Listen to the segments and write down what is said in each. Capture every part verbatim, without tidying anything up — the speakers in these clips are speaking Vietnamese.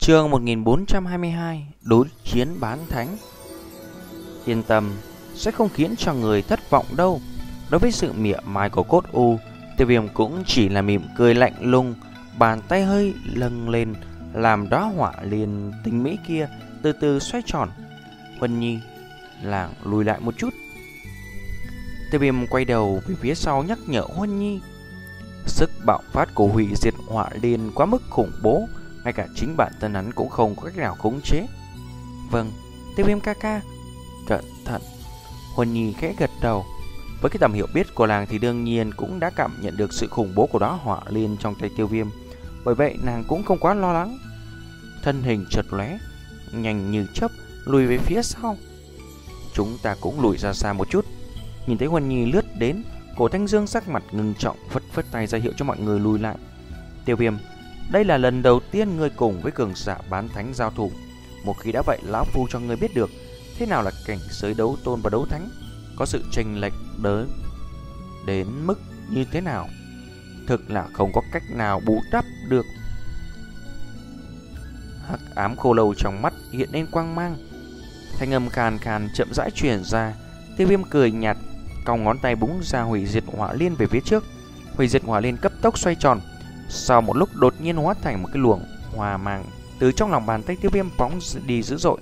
Chương một nghìn bốn trăm hai mươi hai. Đối chiến bán thánh. Yên tâm, sẽ không khiến cho người thất vọng đâu. Đối với sự mỉa mai của Cốt U, Tiêu Viêm cũng chỉ là mỉm cười lạnh lùng, bàn tay hơi lâng lên, làm đóa hỏa liền tinh mỹ kia từ từ xoay tròn. Huân Nhi làng lùi lại một chút. Tiêu Viêm quay đầu về phía sau nhắc nhở Huân Nhi. Sức bạo phát của hủy diệt hỏa liên quá mức khủng bố, ngay cả chính bản thân hắn cũng không có cách nào khống chế. Vâng, Tiêu Viêm ca ca. Cẩn thận. Huân Nhi khẽ gật đầu. Với cái tầm hiểu biết của làng thì đương nhiên cũng đã cảm nhận được sự khủng bố của đóa hỏa liên trong tay Tiêu Viêm. Bởi vậy nàng cũng không quá lo lắng. Thân hình chợt lóe, nhanh như chớp lùi về phía sau. Chúng ta cũng lùi ra xa một chút. Nhìn thấy Huân Nhi lướt đến, Cổ Thanh Dương sắc mặt ngưng trọng, phất phất tay ra hiệu cho mọi người lùi lại. Tiêu Viêm, đây là lần đầu tiên ngươi cùng với cường giả bán thánh giao thủ. Một khi đã vậy, lão phu cho ngươi biết được thế nào là cảnh giới đấu tôn và đấu thánh, có sự chênh lệch đến đến mức như thế nào. Thực là không có cách nào bù đắp được. Hắc ám khô lâu trong mắt hiện lên quang mang. Thanh âm khàn khàn chậm rãi truyền ra. Tiêu Viêm cười nhạt, cong ngón tay búng ra hủy diệt hỏa liên về phía trước. Hủy diệt hỏa liên cấp tốc xoay tròn, sau một lúc đột nhiên hóa thành một cái luồng hỏa mang từ trong lòng bàn tay Tiêu Viêm phóng đi dữ dội.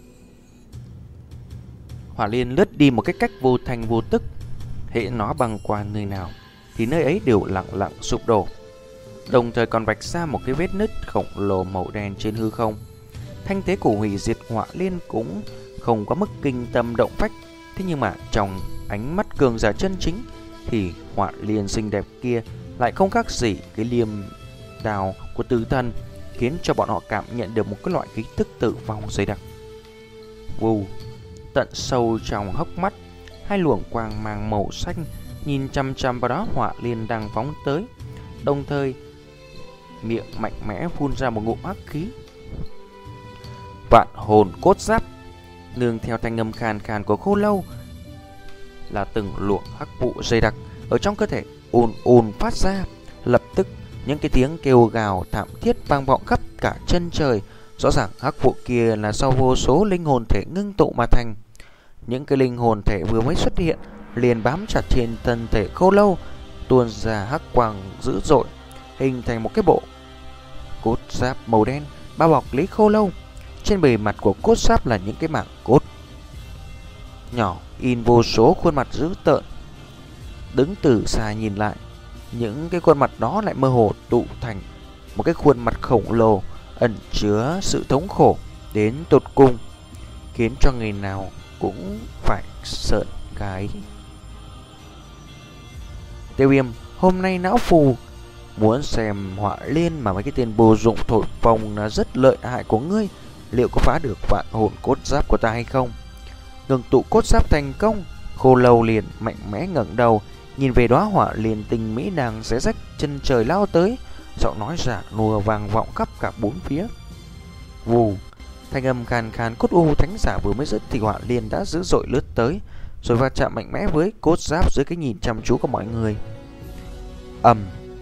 Hỏa liên lướt đi một cái cách vô thành vô tức, hễ nó băng qua nơi nào thì nơi ấy đều lặng lặng sụp đổ, đồng thời còn vạch ra một cái vết nứt khổng lồ màu đen trên hư không. Thanh thế của hủy diệt hỏa liên cũng không có mức kinh tâm động phách, thế nhưng mà trong ánh mắt cường giả chân chính thì hỏa liên xinh đẹp kia lại không khác gì cái liềm đào của tử thần, khiến cho bọn họ cảm nhận được một cái loại khí tức tử vong dày đặc. Vù, tận sâu trong hốc mắt, hai luồng quang mang màu xanh nhìn chăm chăm vào đó hỏa liên đang phóng tới, đồng thời miệng mạnh mẽ phun ra một ngụm hắc khí. Vạn hồn cốt giáp, nương theo thanh âm khàn khàn của khô lâu là từng luồng hắc vụ dày đặc ở trong cơ thể ùn ùn phát ra. Lập tức những cái tiếng kêu gào thảm thiết vang vọng khắp cả chân trời. Rõ ràng hắc vụ kia là do vô số linh hồn thể ngưng tụ mà thành. Những cái linh hồn thể vừa mới xuất hiện liền bám chặt trên thân thể khô lâu, tuôn ra hắc quang dữ dội, hình thành một cái bộ cốt giáp màu đen bao bọc lấy khô lâu. Trên bề mặt của cốt giáp là những cái mảng cốt nhỏ in vô số khuôn mặt dữ tợn. Đứng từ xa nhìn lại, những cái khuôn mặt đó lại mơ hồ tụ thành một cái khuôn mặt khổng lồ ẩn chứa sự thống khổ đến tột cùng, khiến cho người nào cũng phải sợn cái. Tiêu Viêm, hôm nay não phù muốn xem hỏa liên mà mấy cái tên bồ dụng thổi phồng là rất lợi hại của ngươi, liệu có phá được vạn hồn cốt giáp của ta hay không? Ngừng tụ cốt giáp thành công, khô lâu liền mạnh mẽ ngẩng đầu nhìn về đóa hỏa liên tinh mỹ đang xé rách chân trời lao tới, giọng nói giả nùa vang vọng khắp cả bốn phía. Vù, thanh âm khàn khàn cốt u thánh giả vừa mới dứt thì hỏa liên đã dữ dội lướt tới, rồi va chạm mạnh mẽ với cốt giáp dưới cái nhìn chăm chú của mọi người. Ầm.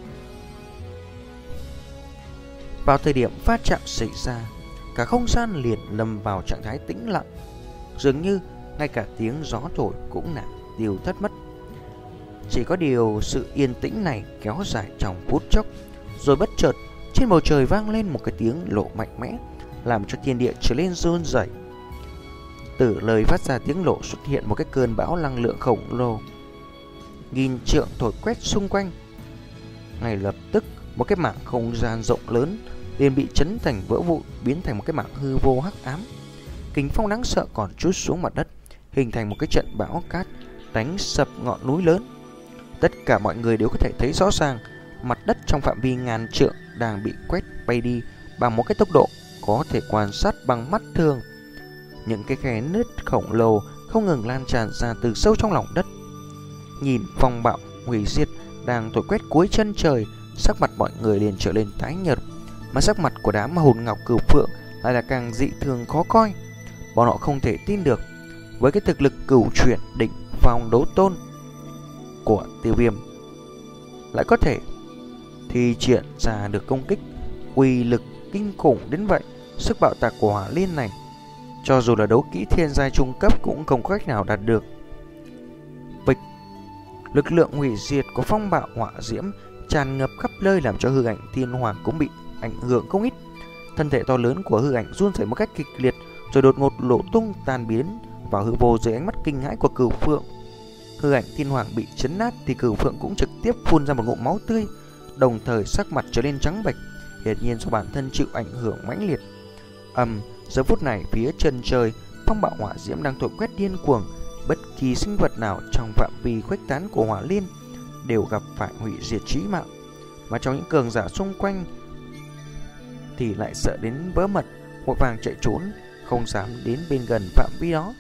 Vào thời điểm va chạm xảy ra, cả không gian liền lâm vào trạng thái tĩnh lặng, dường như ngay cả tiếng gió thổi cũng là tiêu thất mất. Chỉ có điều sự yên tĩnh này kéo dài trong phút chốc, rồi bất chợt trên bầu trời vang lên một cái tiếng lộ mạnh mẽ, làm cho thiên địa trở lên run rẩy. Từ lời phát ra tiếng lộ xuất hiện một cái cơn bão năng lượng khổng lồ, nghìn trượng thổi quét xung quanh. Ngay lập tức một cái mảng không gian rộng lớn liền bị chấn thành vỡ vụn, biến thành một cái mảng hư vô hắc ám. Kình phong đáng sợ còn trút xuống mặt đất, hình thành một cái trận bão cát đánh sập ngọn núi lớn. Tất cả mọi người đều có thể thấy rõ ràng mặt đất trong phạm vi ngàn trượng đang bị quét bay đi bằng một cái tốc độ có thể quan sát bằng mắt thường. Những cái khe nứt khổng lồ không ngừng lan tràn ra từ sâu trong lòng đất. Nhìn phong bạo hủy diệt đang thổi quét cuối chân trời, sắc mặt mọi người liền trở lên tái nhợt, mà sắc mặt của đám hồn ngọc cửu phượng lại là càng dị thường khó coi. Bọn họ không thể tin được với cái thực lực cửu chuyển đỉnh phong đấu tôn của Tiêu Viêm lại có thể thi triển ra được công kích uy lực kinh khủng đến vậy. sức bạo tạc của hỏa liên này, cho dù là đấu kỹ thiên giai trung cấp cũng không có cách nào đạt được. Bịch, lực lượng hủy diệt của phong bạo hỏa diễm tràn ngập khắp nơi, làm cho hư ảnh thiên hoàng cũng bị ảnh hưởng không ít. Thân thể to lớn của hư ảnh run rẩy một cách kịch liệt, rồi đột ngột nổ tung tan biến vào hư vô dưới ánh mắt kinh hãi của Cửu Phượng. Hư ảnh thiên hoàng bị chấn nát thì Cửu Phượng cũng trực tiếp phun ra một ngụm máu tươi, đồng thời sắc mặt trở nên trắng bệch, hiển nhiên do bản thân chịu ảnh hưởng mãnh liệt. Ầm, giờ phút này phía chân trời, phong bạo hỏa diễm đang thổi quét điên cuồng, bất kỳ sinh vật nào trong phạm vi khuếch tán của hỏa liên đều gặp phải hủy diệt chí mạng, mà trong những cường giả xung quanh thì lại sợ đến vỡ mật, vội vàng chạy trốn, không dám đến bên gần phạm vi đó.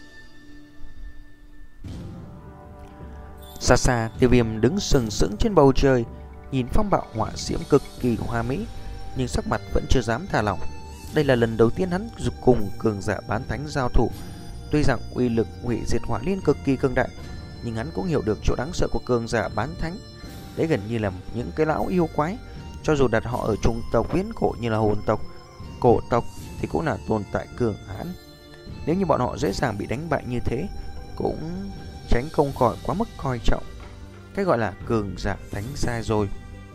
Xa xa, Tiêu Viêm đứng sừng sững trên bầu trời, nhìn phong bạo hỏa diễm cực kỳ hoa mỹ, nhưng sắc mặt vẫn chưa dám thả lỏng. Đây là lần đầu tiên hắn cùng cường giả bán thánh giao thủ. Tuy rằng uy lực hủy diệt hỏa liên cực kỳ cường đại, nhưng hắn cũng hiểu được chỗ đáng sợ của cường giả bán thánh. Đấy gần như là những cái lão yêu quái, cho dù đặt họ ở chủng tộc viễn cổ như là hồn tộc, cổ tộc thì cũng là tồn tại cường hãn. Nếu như bọn họ dễ dàng bị đánh bại như thế, cũng tránh không khỏi quá mức coi trọng cái gọi là cường giả đánh sai rồi.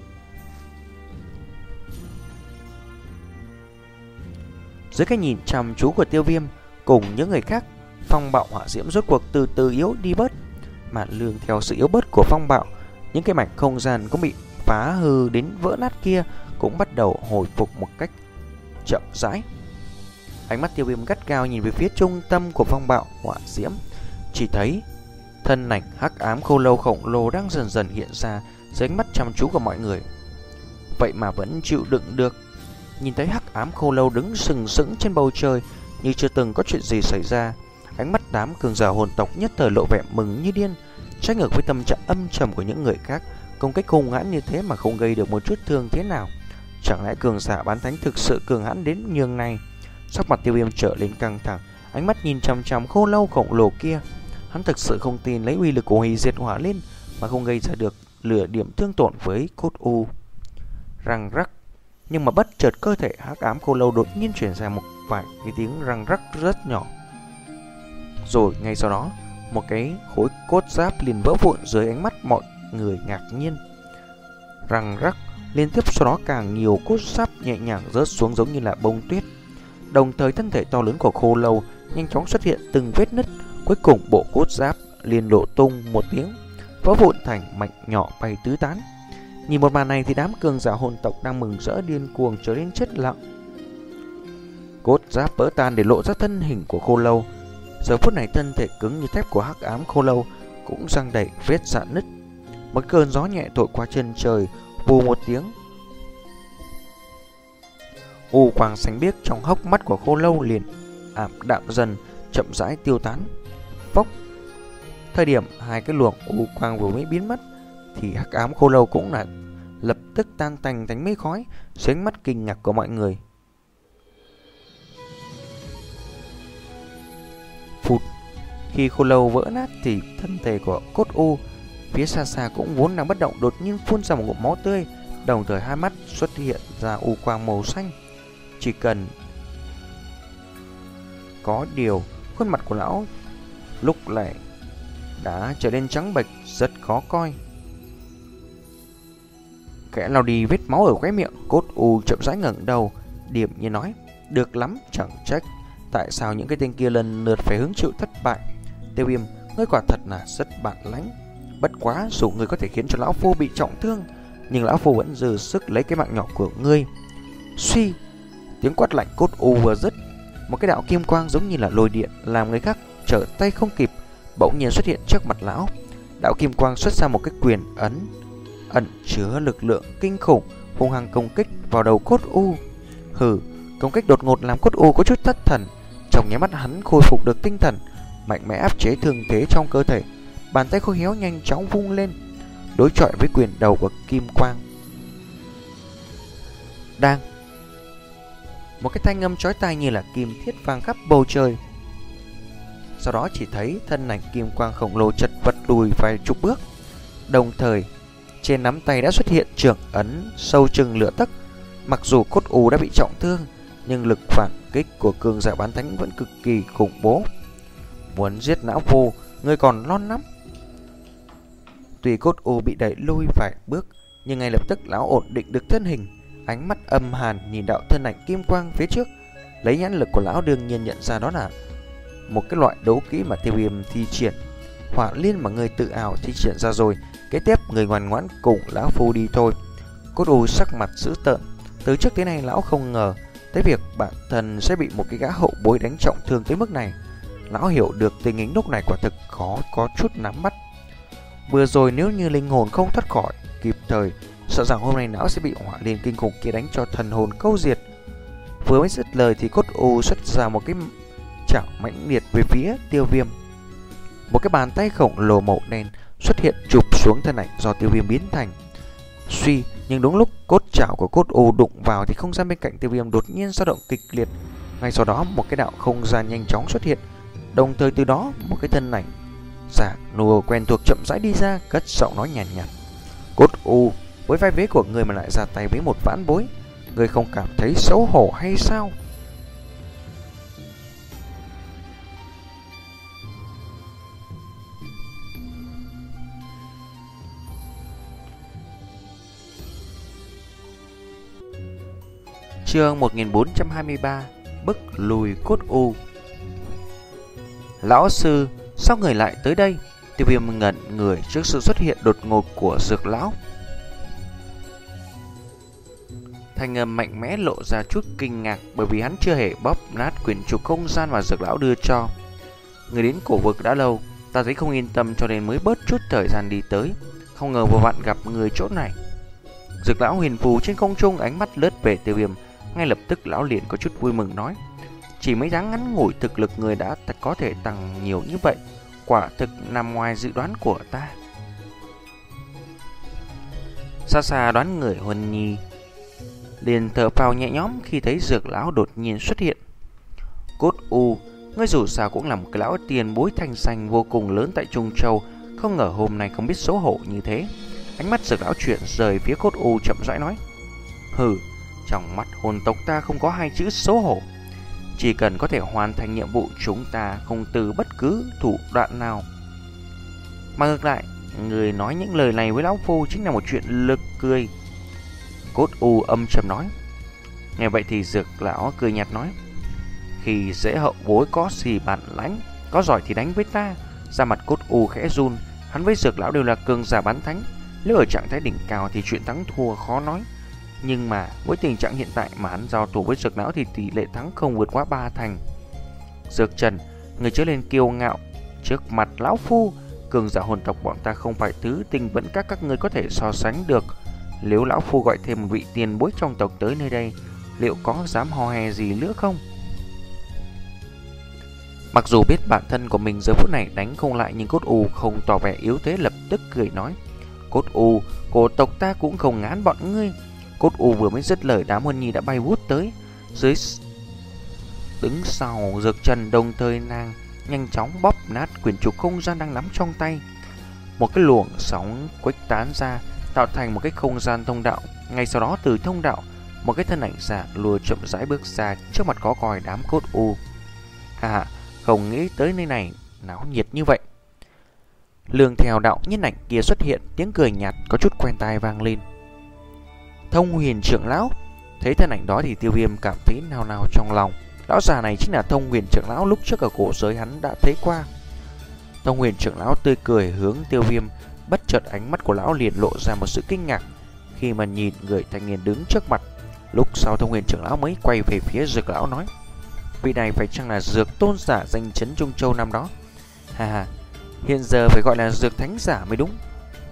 Dưới cái nhìn chăm chú của Tiêu Viêm cùng những người khác, phong bạo hỏa diễm rốt cuộc từ từ yếu đi bớt, mà lường theo sự yếu bớt của phong bạo, những cái mảnh không gian cũng bị phá hư đến vỡ nát kia cũng bắt đầu hồi phục một cách chậm rãi. Ánh mắt Tiêu Viêm gắt gao nhìn về phía trung tâm của phong bạo hỏa diễm, chỉ thấy thân ảnh hắc ám khô lâu khổng lồ đang dần dần hiện ra dưới ánh mắt chăm chú của mọi người. Vậy mà vẫn chịu đựng được. Nhìn thấy hắc ám khô lâu đứng sừng sững trên bầu trời như chưa từng có chuyện gì xảy ra, ánh mắt đám cường giả hồn tộc nhất thời lộ vẻ mừng như điên, trái ngược với tâm trạng âm trầm của những người khác. Công kích hung hãn như thế mà không gây được một chút thương thế nào, chẳng lẽ cường giả bán thánh thực sự cường hãn đến nhường này? Sắc mặt Tiêu Viêm trở lên căng thẳng, ánh mắt nhìn chằm chằm khô lâu khổng lồ kia. Hắn thực sự không tin lấy uy lực của hủy diệt hỏa liên mà không gây ra được lửa điểm thương tổn với cốt u. Răng rắc, nhưng mà bất chợt cơ thể hắc ám khô lâu đột nhiên chuyển ra một vài cái tiếng răng rắc rất nhỏ. Rồi ngay sau đó, một cái khối cốt giáp liền vỡ vụn dưới ánh mắt mọi người ngạc nhiên. Răng rắc, liên tiếp sau đó càng nhiều cốt giáp nhẹ nhàng rớt xuống giống như là bông tuyết. Đồng thời thân thể to lớn của khô lâu nhanh chóng xuất hiện từng vết nứt. Cuối cùng bộ cốt giáp liền lộ tung một tiếng, vỡ vụn thành mảnh nhỏ bay tứ tán. Nhìn một màn này thì đám cường giả hồn tộc đang mừng rỡ điên cuồng trở nên chết lặng. Cốt giáp vỡ tan để lộ ra thân hình của khô lâu. Giờ phút này thân thể cứng như thép của hắc ám khô lâu cũng răng đầy vết rạn nứt. Một cơn gió nhẹ thổi qua chân trời, vù một tiếng. U quang xanh biếc trong hốc mắt của khô lâu liền ảm đạm dần, chậm rãi tiêu tán. Phốc. Thời điểm hai cái luồng u quang vừa mới biến mất thì hắc ám khô lâu cũng là lập tức tan tành thành mây khói dưới ánh mắt kinh ngạc của mọi người. Phụt. Khi khô lâu vỡ nát thì thân thể của cốt u phía xa xa cũng vốn đang bất động đột nhiên phun ra một ngụm máu tươi, đồng thời hai mắt xuất hiện ra u quang màu xanh. Chỉ cần có điều, khuôn mặt của lão lúc này đã trở nên trắng bệch, rất khó coi. Kẻ lau đi vết máu ở khóe miệng, cốt u chậm rãi ngẩng đầu, điềm như nói: "Được lắm, chẳng trách tại sao những cái tên kia lần lượt phải hứng chịu thất bại. Tiêu Viêm, ngươi quả thật là rất bản lãnh. Bất quá dù ngươi có thể khiến cho lão phu bị trọng thương, nhưng lão phu vẫn dư sức lấy cái mạng nhỏ của ngươi." Suy, tiếng quát lạnh cốt u vừa dứt, một cái đạo kim quang giống như là lôi điện làm người khác trở tay không kịp bỗng nhiên xuất hiện trước mặt lão. Đạo kim quang xuất ra một cái quyền ấn ẩn chứa lực lượng kinh khủng, hung hăng công kích vào đầu cốt u. Hừ, công kích đột ngột làm cốt u có chút thất thần. Trong nháy mắt hắn khôi phục được tinh thần, mạnh mẽ áp chế thương thế trong cơ thể. Bàn tay khô héo nhanh chóng vung lên, đối chọi với quyền đầu của kim quang. Đang một cái thanh âm chói tai như là kim thiết vang khắp bầu trời. Sau đó chỉ thấy thân ảnh kim quang khổng lồ chật vật lùi vài chục bước, đồng thời trên nắm tay đã xuất hiện trường ấn sâu chừng lửa tấc. Mặc dù cốt u đã bị trọng thương, nhưng lực phản kích của cường giả bán thánh vẫn cực kỳ khủng bố. Muốn giết lão phu, người còn non lắm. Tuy Cốt U bị đẩy lui vài bước, nhưng ngay lập tức lão ổn định được thân hình, ánh mắt âm hàn nhìn đạo thân ảnh kim quang phía trước. Lấy nhãn lực của lão đương nhiên nhận ra đó là một cái loại đấu kỹ mà Tiêu Viêm thi triển. Hỏa liên mà người tự ảo thi triển ra rồi, kế tiếp người ngoan ngoãn cùng lão phu đi thôi. Cốt U sắc mặt dữ tợn. Từ trước tới nay lão không ngờ tới việc bản thân sẽ bị một cái gã hậu bối đánh trọng thương tới mức này. Lão hiểu được tình hình lúc này quả thực khó có chút nắm bắt. Vừa rồi nếu như linh hồn không thoát khỏi kịp thời, sợ rằng hôm nay lão sẽ bị hỏa liên kinh khủng kia đánh cho thần hồn câu diệt. Vừa mới dứt lời thì Cốt U xuất ra một cái chảo mãnh liệt về phía Tiêu Viêm. Một cái bàn tay khổng lồ màu đen xuất hiện chụp xuống thân ảnh do Tiêu Viêm biến thành. Suy, nhưng đúng lúc cốt chảo của Cốt U đụng vào thì không gian bên cạnh Tiêu Viêm đột nhiên dao động kịch liệt. Ngay sau đó một cái đạo không gian nhanh chóng xuất hiện, đồng thời từ đó một cái thân ảnh giả nùa quen thuộc chậm rãi đi ra, cất giọng nói nhàn nhạt, nhạt. Cốt U, với vai vế của người mà lại ra tay với một vãn bối, người không cảm thấy xấu hổ hay sao? Chương một nghìn bốn trăm hai mươi ba. Bức lùi Cốt U. Lão sư, sao người lại tới đây? Tiêu Viêm ngẩn người trước sự xuất hiện đột ngột của Dược lão. Thanh âm mạnh mẽ lộ ra chút kinh ngạc, bởi vì hắn chưa hề bóp nát quyển trục không gian mà Dược lão đưa cho. Người đến cổ vực đã lâu, ta thấy không yên tâm cho nên mới bớt chút thời gian đi tới, không ngờ vừa vặn gặp người chỗ này. Dược lão huyền phù trên không trung, ánh mắt lướt về Tiêu Viêm. Ngay lập tức lão liền có chút vui mừng nói, chỉ mấy tháng ngắn ngủi thực lực người đã có thể tăng nhiều như vậy, quả thực nằm ngoài dự đoán của ta. Xa xa đoán người Huân Nhi liền thở phào nhẹ nhõm khi thấy Dược lão đột nhiên xuất hiện. Cốt U, ngươi dù sao cũng là một cái lão tiền bối thanh xanh vô cùng lớn tại Trung Châu, không ngờ hôm nay không biết xấu hổ như thế. Ánh mắt Dược lão chuyển rời phía Cốt U, chậm rãi nói, hừ, trong mắt hồn tộc ta không có hai chữ xấu hổ. Chỉ cần có thể hoàn thành nhiệm vụ, chúng ta không từ bất cứ thủ đoạn nào. Mà ngược lại, người nói những lời này với lão phu chính là một chuyện lực cười. Cốt U âm trầm nói. Nghe vậy thì Dược lão cười nhạt nói, khi dễ hậu bối có gì bản lãnh, có giỏi thì đánh với ta. Da mặt Cốt U khẽ run, hắn với Dược lão đều là cường giả bán thánh, nếu ở trạng thái đỉnh cao thì chuyện thắng thua khó nói. Nhưng mà với tình trạng hiện tại mà hắn giao thủ với Dược lão thì tỷ lệ thắng không vượt quá ba thành. Dược Trần, người chớ lên kiêu ngạo trước mặt lão phu. Cường giả hồn tộc bọn ta không phải thứ tinh vẫn các các ngươi có thể so sánh được. Nếu lão phu gọi thêm một vị tiền bối trong tộc tới nơi đây, liệu có dám hò hè gì nữa không? Mặc dù biết bản thân của mình giờ phút này đánh không lại, nhưng Cốt U không tỏ vẻ yếu thế, lập tức cười nói, Cốt U, cổ tộc ta cũng không ngán bọn ngươi. Cốt U vừa mới dứt lời, đám Huân Nhi đã bay vút tới dưới đứng sau Dược Trần, đồng thời nàng nhanh chóng bóp nát quyển trục không gian đang nắm trong tay. Một cái luồng sóng khuếch tán ra, tạo thành một cái không gian thông đạo. Ngay sau đó từ thông đạo, một cái thân ảnh giả lùa chậm rãi bước ra trước mặt có coi đám Cốt U. À, không nghĩ tới nơi này náo nhiệt như vậy. Lương theo đạo nhân ảnh kia xuất hiện, tiếng cười nhạt có chút quen tai vang lên. Thông Huyền trưởng lão. Thấy thân ảnh đó thì Tiêu Viêm cảm thấy nào nào trong lòng. Lão già này chính là Thông Huyền trưởng lão lúc trước ở cổ giới hắn đã thấy qua. Thông Huyền trưởng lão tươi cười hướng Tiêu Viêm, bất chợt ánh mắt của lão liền lộ ra một sự kinh ngạc khi mà nhìn người thanh niên đứng trước mặt. Lúc sau Thông Huyền trưởng lão mới quay về phía Dược lão nói, vị này phải chăng là Dược tôn giả danh chấn Trung Châu năm đó? Ha ha, hiện giờ phải gọi là Dược thánh giả mới đúng.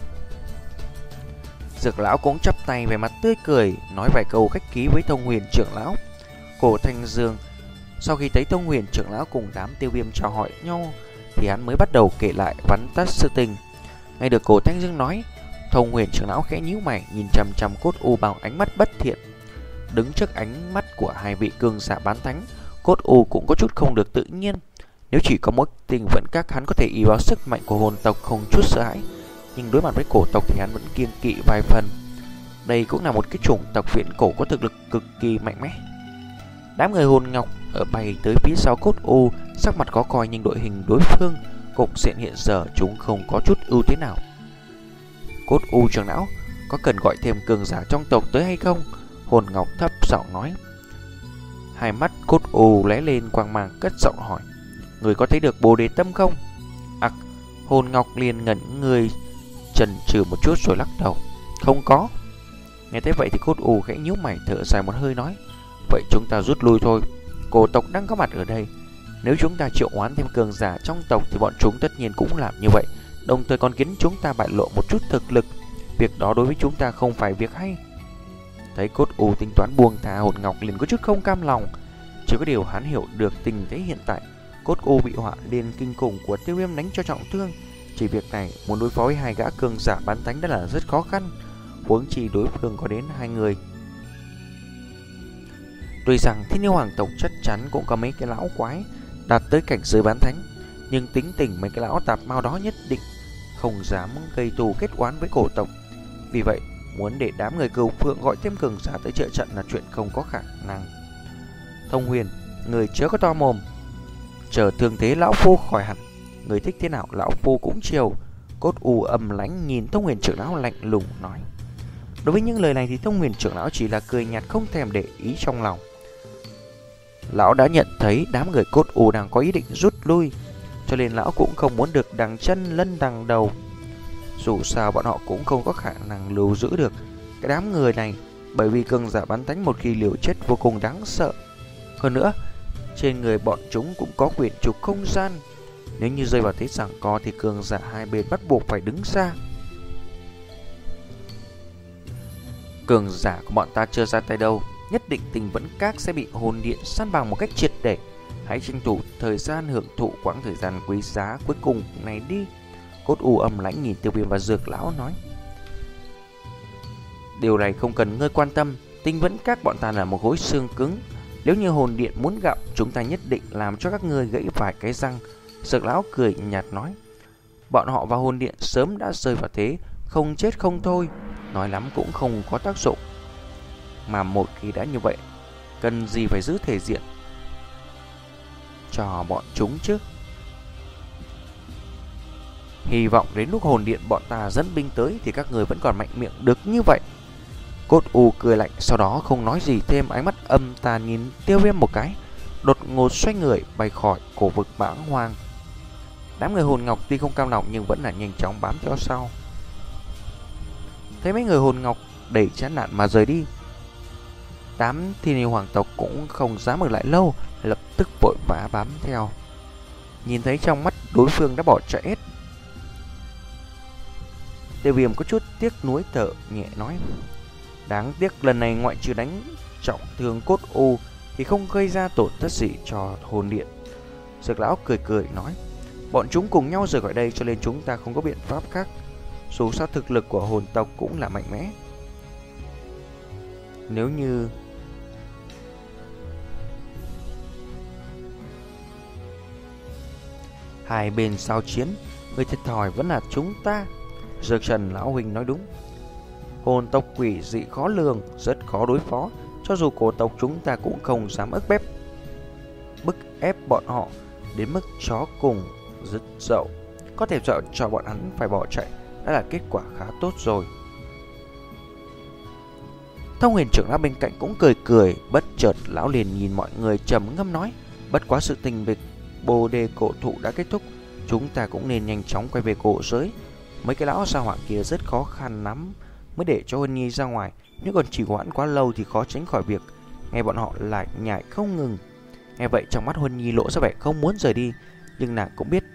Dược lão cũng chắp tay về mặt tươi cười, nói vài câu khách khí với Thông Huyền trưởng lão. Cổ Thanh Dương sau khi thấy Thông Huyền trưởng lão cùng đám Tiêu Viêm chào hỏi nhau thì hắn mới bắt đầu kể lại vắn tắt sự tình. Nghe được Cổ Thanh Dương nói, Thông Huyền trưởng lão khẽ nhíu mày, nhìn chằm chằm Cốt U bằng ánh mắt bất thiện. Đứng trước ánh mắt của hai vị cường giả bán thánh, Cốt U cũng có chút không được tự nhiên. Nếu chỉ có một tình vẫn các hắn có thể ý vào sức mạnh của hồn tộc không chút sợ hãi, nhưng đối mặt với cổ tộc thì hắn vẫn kiêng kỵ vài phần. Đây cũng là một cái chủng tộc viễn cổ có thực lực cực kỳ mạnh mẽ. Đám người hồn ngọc ở bay tới phía sau Cốt U, sắc mặt khó coi nhưng đội hình đối phương, cục diện hiện giờ chúng không có chút ưu thế nào. Cốt U trưởng lão, có cần gọi thêm cường giả trong tộc tới hay không? Hồn ngọc thấp giọng nói. Hai mắt Cốt U lóe lên quang mang, cất giọng hỏi. Người có thấy được Bồ Đề Tâm không? Ặc, à, Hồn ngọc liền ngẩn người, chần chừ một chút rồi lắc đầu. Không có. Nghe thấy vậy thì Cốt U khẽ nhíu mày, thở dài một hơi nói. Vậy chúng ta rút lui thôi. Cổ tộc đang có mặt ở đây. Nếu chúng ta triệu hoán thêm cường giả trong tộc thì bọn chúng tất nhiên cũng làm như vậy, đồng thời còn khiến chúng ta bại lộ một chút thực lực. Việc đó đối với chúng ta không phải việc hay. Thấy Cốt U tính toán buông thả, Hồn ngọc liền có chút không cam lòng. Chỉ có điều hắn hiểu được tình thế hiện tại. Cốt U bị họa liền kinh khủng của Tiêu Viêm đánh cho trọng thương. Chỉ việc này muốn đối phó với hai gã cường giả bán thánh đã là rất khó khăn, huống chi đối phương có đến hai người. Tuy rằng Thiên Yêu Hoàng tộc chắc chắn cũng có mấy cái lão quái đạt tới cảnh giới bán thánh, nhưng tính tình mấy cái lão tạp mau đó nhất định không dám gây thù kết oán với cổ tộc. Vì vậy, muốn để đám người Cửu Phượng gọi thêm cường giả tới trợ trận là chuyện không có khả năng. Thông Huyền, người chớ có to mồm. Chờ thương thế lão phu khỏi hẳn, người thích thế nào lão phu cũng chiều. Cốt U âm lãnh nhìn Thông Huyền trưởng lão lạnh lùng nói. Đối với những lời này thì Thông Huyền trưởng lão chỉ là cười nhạt, không thèm để ý trong lòng. Lão đã nhận thấy đám người Cốt U đang có ý định rút lui, cho nên lão cũng không muốn được đằng chân lân đằng đầu. Dù sao bọn họ cũng không có khả năng lưu giữ được cái đám người này, bởi vì cường giả bán thánh một khi liều chết vô cùng đáng sợ. Hơn nữa, trên người bọn chúng cũng có quyển trục không gian. Nếu như rơi vào thế giằng co thì cường giả hai bên bắt buộc phải đứng xa. Cường giả của bọn ta chưa ra tay đâu, nhất định Tình Vẫn Các sẽ bị hồn điện săn bằng một cách triệt để. Hãy tranh thủ thời gian hưởng thụ quãng thời gian quý giá cuối cùng này đi. Cốt U âm lãnh nhìn Tiêu Viêm và Dược lão nói. Điều này không cần ngươi quan tâm, Tình Vẫn Các bọn ta là một khối xương cứng. Nếu như hồn điện muốn gặp, chúng ta nhất định làm cho các ngươi gãy vài cái răng. Dược lão cười nhạt nói. Bọn họ và hồn điện sớm đã rơi vào thế không chết không thôi, nói lắm cũng không có tác dụng. Mà một khi đã như vậy, cần gì phải giữ thể diện cho bọn chúng chứ. Hy vọng đến lúc hồn điện bọn ta dẫn binh tới thì các người vẫn còn mạnh miệng được như vậy. Cốt U cười lạnh, sau đó không nói gì thêm, ánh mắt âm tàn nhìn Tiêu Viêm một cái, đột ngột xoay người bay khỏi cổ vực Mãng Hoang. Đám người hồn ngọc tuy không cam lòng nhưng vẫn là nhanh chóng bám theo sau. Thấy mấy người hồn ngọc đầy chán nản mà rời đi, đám Thiên Yêu Hoàng tộc cũng không dám ở lại lâu, lập tức vội vã bám theo. Nhìn thấy trong mắt đối phương đã bỏ chạy hết, Tiêu Viêm có chút tiếc nuối thở nhẹ nói. Đáng tiếc lần này ngoại trừ đánh trọng thương Cốt U thì không gây ra tổn thất gì cho hồn điện. Dược lão cười cười nói. Bọn chúng cùng nhau rời khỏi đây cho nên chúng ta không có biện pháp khác. Dù sao thực lực của hồn tộc cũng là mạnh mẽ. Nếu như hai bên giao chiến, người thiệt thòi vẫn là chúng ta. Dược Trần lão huynh nói đúng. Hồn tộc quỷ dị khó lường, rất khó đối phó. Cho dù cổ tộc chúng ta cũng không dám ức bếp bức ép bọn họ đến mức chó cùng dứt dậu. Có thể dọa cho bọn hắn phải bỏ chạy đã là kết quả khá tốt rồi. Thông Huyền trưởng lão bên cạnh cũng cười cười. Bất chợt lão liền nhìn mọi người trầm ngâm nói. Bất quá sự tình về Bồ Đề cổ thụ đã kết thúc, chúng ta cũng nên nhanh chóng quay về cổ giới. Mấy cái lão sao hỏa kia rất khó khăn lắm mới để cho Huân Nhi ra ngoài. Nếu còn trì hoãn quá lâu thì khó tránh khỏi việc nghe bọn họ lại nhại không ngừng. Nghe vậy trong mắt Huân Nhi lộ ra vẻ không muốn rời đi, nhưng nàng cũng biết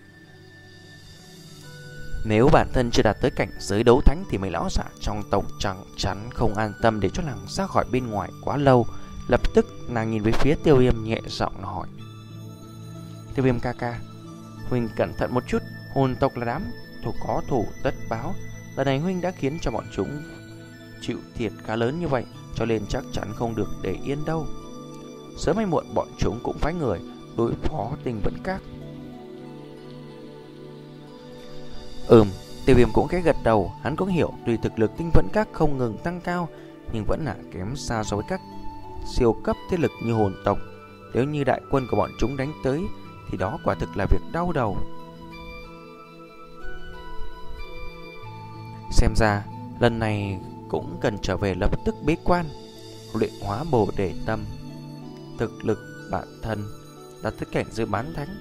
nếu bản thân chưa đạt tới cảnh giới đấu thánh thì mấy lão giả trong tộc chẳng chắn không an tâm để cho nàng ra khỏi bên ngoài quá lâu. Lập tức nàng nhìn về phía Tiêu Viêm nhẹ giọng hỏi. Tiêu Viêm ca ca, huynh cẩn thận một chút. Hồn tộc là đám thủ có thủ tất báo. Lần này huynh đã khiến cho bọn chúng chịu thiệt khá lớn như vậy, cho nên chắc chắn không được để yên đâu. Sớm hay muộn bọn chúng cũng phải người đối phó Tình Vẫn Các. Ừm, Tiêu Viêm cũng khẽ gật đầu. Hắn cũng hiểu tuy thực lực Tinh Vẫn Các không ngừng tăng cao nhưng vẫn là kém xa so với các siêu cấp thế lực như hồn tộc. Nếu như đại quân của bọn chúng đánh tới thì đó quả thực là việc đau đầu. Xem ra lần này cũng cần trở về lập tức bế quan, luyện hóa bồ đề tâm. Thực lực bản thân đạt tới cảnh giới bán thánh.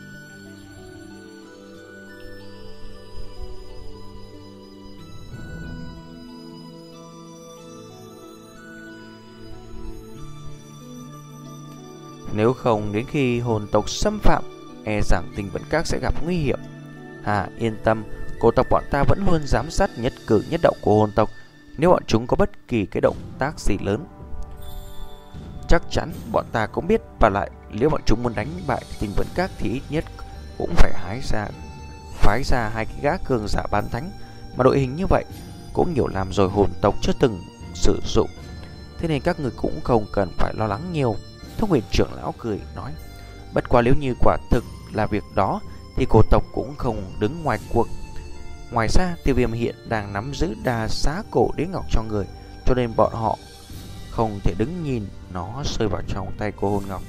Nếu không đến khi hồn tộc xâm phạm, e rằng Tinh Vẫn Các sẽ gặp nguy hiểm. Hà yên tâm, cổ tộc bọn ta vẫn luôn giám sát nhất cử nhất động của hồn tộc. Nếu bọn chúng có bất kỳ cái động tác gì lớn, chắc chắn bọn ta cũng biết. Và lại nếu bọn chúng muốn đánh bại Tinh Vẫn Các thì ít nhất cũng phải hái ra phái ra hai cái gã cường giả bán thánh. Mà đội hình như vậy cũng nhiều làm rồi, hồn tộc chưa từng sử dụng, thế nên các người cũng không cần phải lo lắng nhiều. Thông Huyền trưởng lão cười nói, bất quá nếu như quả thực là việc đó thì cổ tộc cũng không đứng ngoài cuộc. Ngoài ra Tiêu Viêm hiện đang nắm giữ đa xá cổ đế ngọc trong người, cho nên bọn họ không thể đứng nhìn nó rơi vào trong tay của hồn ngọc.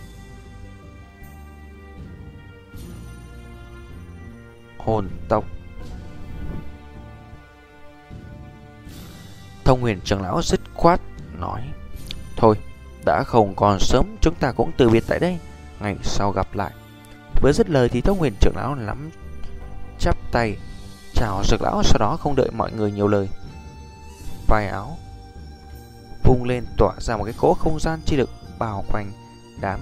Hồn tộc. Thông Huyền trưởng lão dứt khoát nói, thôi, đã không còn sớm, chúng ta cũng từ biệt tại đây, ngày sau gặp lại. Vừa dứt lời thì Thông Huyền trưởng lão nắm chắp tay chào Dược lão, sau đó không đợi mọi người nhiều lời, vai áo vung lên tỏa ra một cái cỗ không gian chi lực bao quanh đám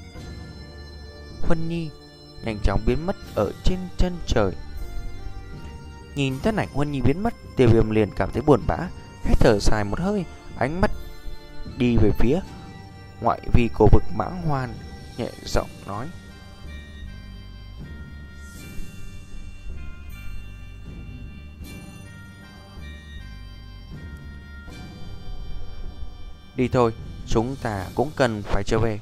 Huân Nhi, nhanh chóng biến mất ở trên chân trời. Nhìn thân ảnh Huân Nhi biến mất, Tiêu Viêm liền cảm thấy buồn bã, khẽ thở dài một hơi, ánh mắt đi về phía ngoại vi cổ vực Mãng Hoan, nhẹ giọng nói, đi thôi, chúng ta cũng cần phải trở về.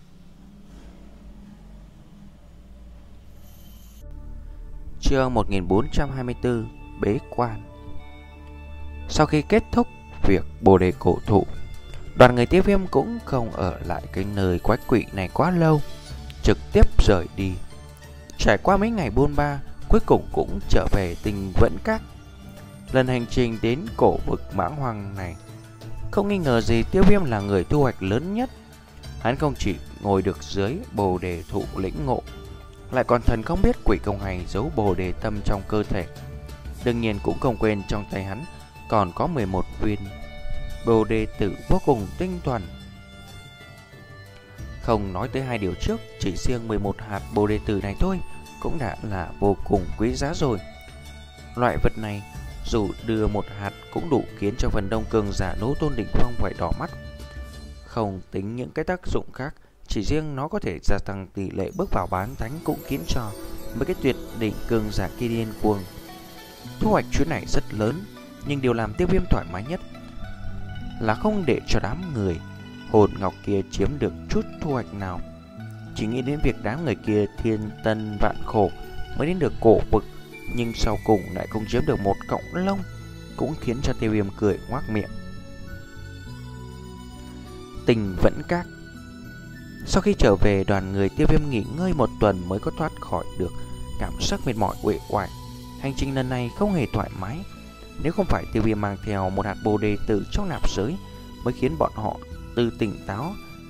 Chương một nghìn bốn trăm hai mươi tư, bế quan. Sau khi kết thúc việc bồ đề cổ thụ, đoàn người Tiêu Viêm cũng không ở lại cái nơi quái quỷ này quá lâu, trực tiếp rời đi. Trải qua mấy ngày bôn ba, cuối cùng cũng trở về Tinh Vẫn Các. Lần hành trình đến cổ vực Mãng Hoang này, không nghi ngờ gì Tiêu Viêm là người thu hoạch lớn nhất. Hắn không chỉ ngồi được dưới bồ đề thụ lĩnh ngộ, lại còn thần không biết quỷ công hay giấu bồ đề tâm trong cơ thể. Đương nhiên cũng không quên trong tay hắn còn có mười một viên bồ đề tử vô cùng tinh thuần. Không nói tới hai điều trước, chỉ riêng mười một hạt bồ đề tử này thôi cũng đã là vô cùng quý giá rồi. Loại vật này dù đưa một hạt cũng đủ khiến cho phần đông cường giả Đấu Tôn đỉnh phong phải đỏ mắt. Không tính những cái tác dụng khác, chỉ riêng nó có thể gia tăng tỷ lệ bước vào bán thánh cũng khiến cho mấy cái tuyệt đỉnh cường giả kia điên cuồng. Thu hoạch chuyến này rất lớn, nhưng điều làm Tiêu Viêm thoải mái nhất là không để cho đám người hồn ngọc kia chiếm được chút thu hoạch nào. Chỉ nghĩ đến việc đám người kia thiên tân vạn khổ mới đến được cổ vực, nhưng sau cùng lại không chiếm được một cọng lông, cũng khiến cho Tiêu Viêm cười ngoác miệng. Tinh Vẫn Các. Sau khi trở về, đoàn người Tiêu Viêm nghỉ ngơi một tuần mới có thoát khỏi được cảm giác mệt mỏi uể oải. Hành trình lần này không hề thoải mái. Nếu không phải Tiêu Viêm mang theo một hạt bồ đề tử trong nạp giới, mới khiến bọn họ từ tỉnh táo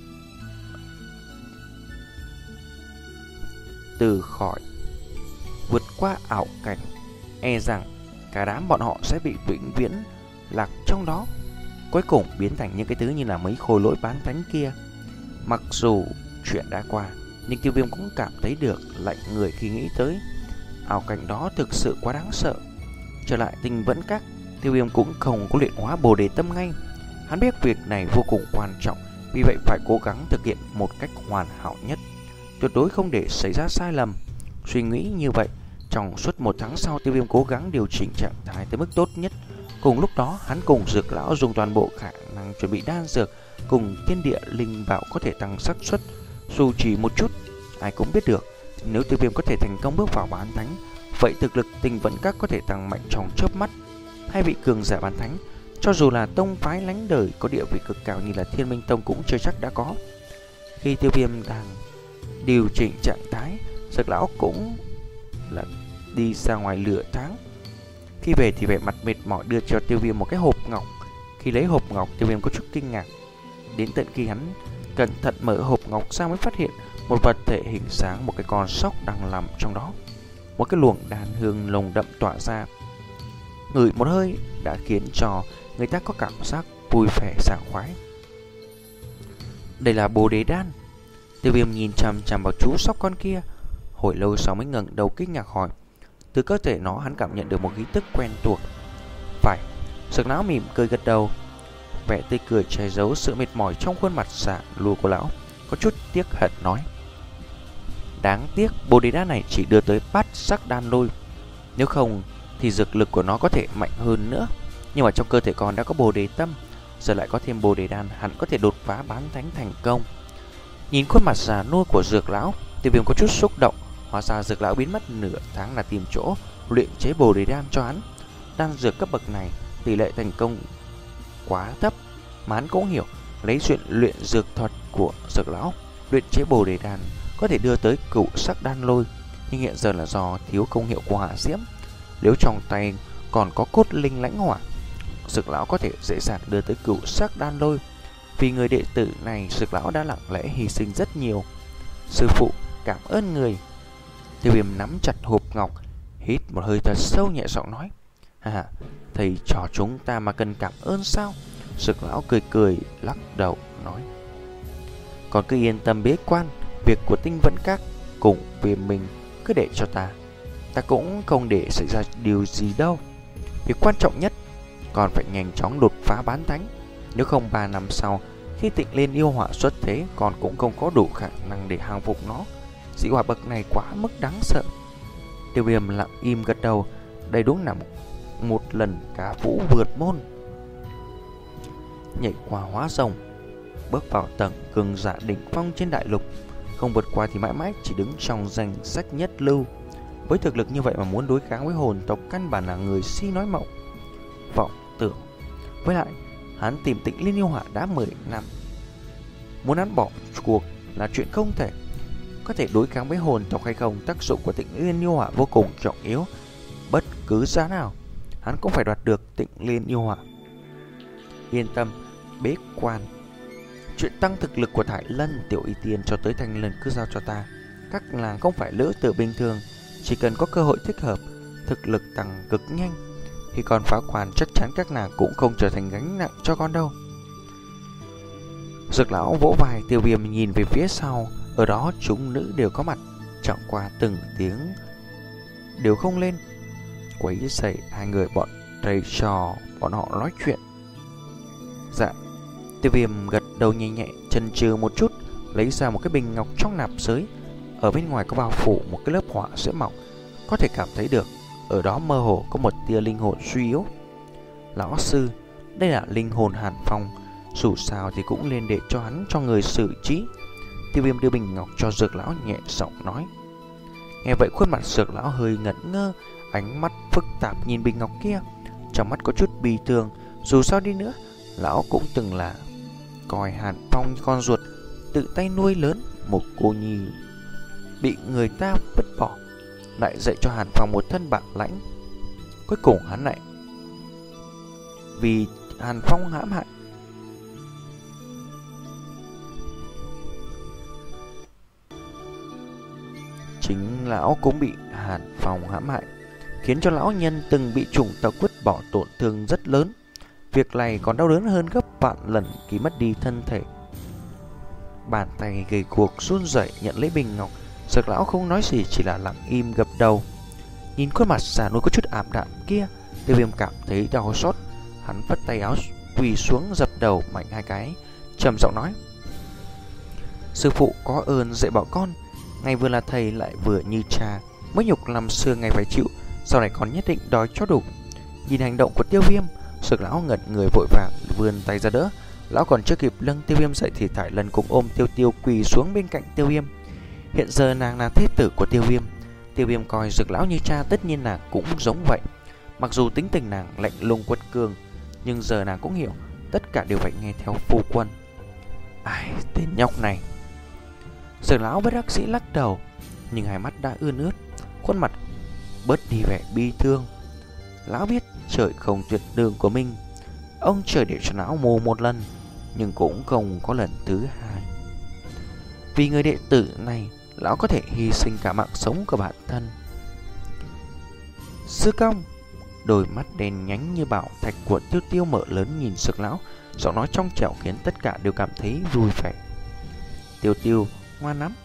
từ khỏi vượt qua ảo cảnh, e rằng cả đám bọn họ sẽ bị vĩnh viễn lạc trong đó, cuối cùng biến thành những cái thứ như là mấy khối lỗi bán thánh kia. Mặc dù chuyện đã qua, nhưng Tiêu Viêm cũng cảm thấy được lạnh người khi nghĩ tới ảo cảnh đó thực sự quá đáng sợ. Trở lại Tinh Vẫn Các, Tiêu Viêm cũng không có luyện hóa bồ đề tâm ngay. Hắn biết việc này vô cùng quan trọng, vì vậy phải cố gắng thực hiện một cách hoàn hảo nhất, tuyệt đối không để xảy ra sai lầm. Suy nghĩ như vậy, trong suốt một tháng sau, Tiêu Viêm cố gắng điều chỉnh trạng thái tới mức tốt nhất. Cùng lúc đó, hắn cùng Dược lão dùng toàn bộ khả năng chuẩn bị đan dược cùng thiên địa linh bảo có thể tăng xác suất dù chỉ một chút. Ai cũng biết được, nếu Tiêu Viêm có thể thành công bước vào bán thánh, vậy thực lực Tinh Vẫn Các có thể tăng mạnh trong chớp mắt. Hai vị cường giả bán thánh Cho dù là tông phái lánh đời có địa vị cực cao như là Thiên Minh Tông cũng chưa chắc đã có. Khi Tiêu Viêm đang điều chỉnh trạng thái, Dược lão cũng là đi ra ngoài lửa tháng. Khi về thì vẻ mặt mệt mỏi đưa cho Tiêu Viêm một cái hộp ngọc. Khi lấy hộp ngọc, Tiêu Viêm có chút kinh ngạc. Đến tận khi hắn cẩn thận mở hộp ngọc ra mới phát hiện một vật thể hình sáng, một cái con sóc đang nằm trong đó. Một cái luồng đàn hương nồng đậm tỏa ra, ngửi một hơi đã khiến cho người ta có cảm giác vui vẻ sảng khoái. Đây là Bồ Đề Đan. Tiêu Viêm nhìn chằm chằm vào chú sóc con kia, hồi lâu sau mới ngẩng đầu kinh ngạc hỏi. Từ cơ thể nó hắn cảm nhận được một khí tức quen thuộc. Phải. Dược lão mỉm cười gật đầu, vẻ tươi cười che giấu sự mệt mỏi trong khuôn mặt già lùa của lão, có chút tiếc hận nói: đáng tiếc Bồ Đề Đan này chỉ đưa tới bát sắc đan lôi, nếu không thì dược lực của nó có thể mạnh hơn nữa. Nhưng mà trong cơ thể con đã có Bồ Đề Tâm, giờ lại có thêm Bồ Đề Đan, hẳn có thể đột phá bán thánh thành công. Nhìn khuôn mặt già nua của Dược lão, Tiêu Viêm có chút xúc động. Hóa ra Dược lão biến mất nửa tháng là tìm chỗ luyện chế Bồ Đề Đan cho hắn. Đan dược cấp bậc này tỷ lệ thành công quá thấp, mà hắn cũng hiểu lấy chuyện luyện dược thuật của Dược lão, luyện chế Bồ Đề Đan có thể đưa tới cửu sắc đan lôi. Nhưng hiện giờ là do thiếu công hiệu của hỏa diễm, nếu trong tay còn có cốt linh lãnh hỏa, Dược lão có thể dễ dàng đưa tới cửu sắc đan lôi. Vì người đệ tử này, Dược lão đã lặng lẽ hy sinh rất nhiều. Sư phụ, cảm ơn người. Tiêu Viêm nắm chặt hộp ngọc, hít một hơi thật sâu, nhẹ giọng nói: hà, thầy trò chúng ta mà cần cảm ơn sao? Dược lão cười cười lắc đầu nói: còn cứ yên tâm bế quan, việc của Tinh Vẫn Các cùng về mình cứ để cho ta. Ta cũng không để xảy ra điều gì đâu. Việc quan trọng nhất còn phải nhanh chóng đột phá bán thánh. Nếu không ba năm sau, khi Tịnh Liên yêu hỏa xuất thế, còn cũng không có đủ khả năng để hàng phục nó. Dị hỏa bậc này quá mức đáng sợ. Tiêu Viêm lặng im gật đầu. Đây đúng là một, một lần cá vũ vượt môn, nhảy qua hóa rồng, bước vào tầng cường giả đỉnh phong trên đại lục. Không vượt qua thì mãi mãi chỉ đứng trong danh sách nhất lưu. Với thực lực như vậy mà muốn đối kháng với hồn tộc, căn bản là người si nói mộng, vọng tưởng. Với lại hắn tìm Tịnh Liên yêu hỏa đã mười năm, muốn hắn bỏ cuộc là chuyện không thể. Có thể đối kháng với hồn tộc hay không, tác dụng của Tịnh Liên yêu hỏa vô cùng trọng yếu. Bất cứ giá nào hắn cũng phải đoạt được Tịnh Liên yêu hỏa. Yên tâm, bế quan. Chuyện tăng thực lực của Thải Lân, Tiểu Y Tiên cho tới Thanh Lân cứ giao cho ta. Các nàng không phải lữ tử bình thường, chỉ cần có cơ hội thích hợp, thực lực tăng cực nhanh. Khi còn phá quan, chắc chắn các nàng cũng không trở thành gánh nặng cho con đâu. Dược lão vỗ vai. Tiêu Viêm nhìn về phía sau, ở đó chúng nữ đều có mặt, chẳng qua từng tiếng đều không lên quấy rầy hai người bọn thầy trò bọn họ nói chuyện. Dạ. Tiêu Viêm gật đầu nhẹ nhẹ, chần chừ một chút, lấy ra một cái bình ngọc trong nạp giới. Ở bên ngoài có bao phủ một cái lớp hỏa diễm mỏng, có thể cảm thấy được ở đó mơ hồ có một tia linh hồn suy yếu. Lão sư, đây là linh hồn Hàn Phong, dù sao thì cũng nên để cho hắn cho người xử trí. Tiêu Viêm đưa bình ngọc cho Dược lão, nhẹ giọng nói. Nghe vậy khuôn mặt Dược lão hơi ngẩn ngơ, ánh mắt phức tạp nhìn bình ngọc kia, trong mắt có chút bi thương. Dù sao đi nữa, lão cũng từng là coi Hàn Phong như con ruột, tự tay nuôi lớn một cô nhi bị người ta vứt bỏ, lại dạy cho Hàn Phong một thân bản lãnh. Cuối cùng hắn lại vì Hàn Phong hãm hại. Chính lão cũng bị Hàn Phong hãm hại, khiến cho lão nhân từng bị chủng tộc vứt bỏ tổn thương rất lớn. Việc này còn đau đớn hơn gấp vạn lần khi mất đi thân thể. Bàn tay gầy guộc run rẩy nhận lấy bình ngọc. Dược lão không nói gì, chỉ là lặng im gật đầu. Nhìn khuôn mặt già nua có chút ảm đạm kia, Tiêu Viêm cảm thấy đau xót. Hắn vất tay áo quỳ xuống dập đầu mạnh hai cái, trầm giọng nói: sư phụ có ơn dạy bảo con, ngày vừa là thầy lại vừa như cha, mới nhục năm xưa ngày phải chịu, sau này còn nhất định đòi cho đủ. Nhìn hành động của Tiêu Viêm, Dược lão ngẩn người vội vàng vươn tay ra đỡ. Lão còn chưa kịp nâng Tiêu Viêm dậy thì Thải Lân cũng ôm Tiêu Tiêu quỳ xuống bên cạnh Tiêu Viêm. Hiện giờ nàng là thế tử của Tiêu Viêm. Tiêu Viêm coi Dược lão như cha, tất nhiên nàng cũng giống vậy. Mặc dù tính tình nàng lạnh lùng quật cường, nhưng giờ nàng cũng hiểu tất cả đều phải nghe theo phu quân. Ai, tên nhóc này. Dược lão bất đắc dĩ lắc đầu, nhưng hai mắt đã ươn ướt, khuôn mặt bớt đi vẻ bi thương. Lão biết trời không tuyệt đường của mình, ông trời để cho lão mù một lần, nhưng cũng không có lần thứ hai. Vì người đệ tử này, lão có thể hy sinh cả mạng sống của bản thân. Sư công. Đôi mắt đen nhánh như bảo thạch của Tiêu Tiêu mở lớn nhìn Dược lão, giọng nói trong trẻo khiến tất cả đều cảm thấy vui vẻ. Tiêu Tiêu ngoan lắm.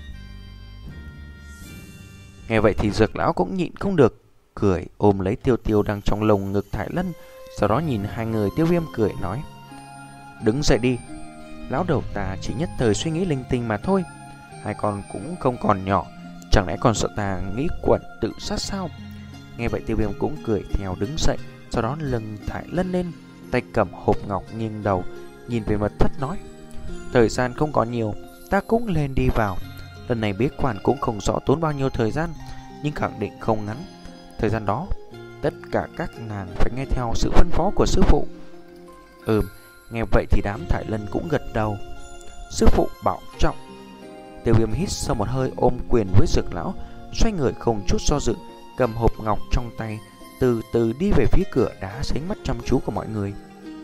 Nghe vậy thì Dược lão cũng nhịn không được, cười ôm lấy Tiêu Tiêu đang trong lồng ngực Thải Lân, sau đó nhìn hai người. Tiêu Viêm cười nói: đứng dậy đi, lão đầu ta chỉ nhất thời suy nghĩ linh tinh mà thôi. Hai con cũng không còn nhỏ, chẳng lẽ còn sợ ta nghĩ quẩn tự sát sao? Nghe vậy Tiêu Viêm cũng cười theo đứng dậy, sau đó lưng Thải Lân lên, tay cầm hộp ngọc nghiêng đầu nhìn về mật thất nói: thời gian không còn nhiều, ta cũng lên đi vào. Lần này bế quan cũng không rõ tốn bao nhiêu thời gian, nhưng khẳng định không ngắn. Thời gian đó tất cả các nàng phải nghe theo sự phân phó của sư phụ. Ừm. Nghe vậy thì đám Thải Lân cũng gật đầu. Sư phụ bảo trọng. Tiêu Viêm hít sau một hơi, ôm quyền với Dược lão, xoay người không chút do dự, cầm hộp ngọc trong tay, từ từ đi về phía cửa đá dưới ánh mắt chăm chú của mọi người.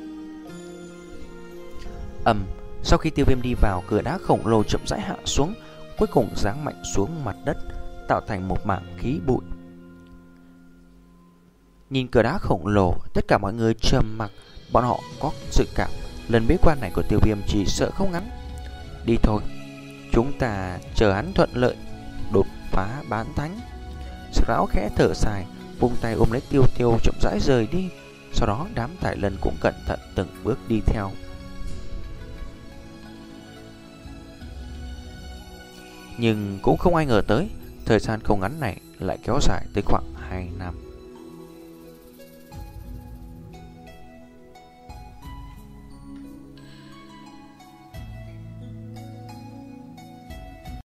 Ầm, sau khi Tiêu Viêm đi vào, cửa đá khổng lồ chậm rãi hạ xuống, cuối cùng giáng mạnh xuống mặt đất, tạo thành một mảng khí bụi. Nhìn cửa đá khổng lồ, tất cả mọi người trầm mặc. Bọn họ có dự cảm lần bế quan này của Tiêu Viêm chỉ sợ không ngắn. Đi thôi, chúng ta chờ hắn thuận lợi đột phá bán thánh. Dược lão khẽ thở dài, vung tay ôm lấy Tiêu Tiêu chậm rãi rời đi. Sau đó đám Thải Lân cũng cẩn thận từng bước đi theo. Nhưng cũng không ai ngờ tới, thời gian không ngắn này lại kéo dài tới khoảng hai năm.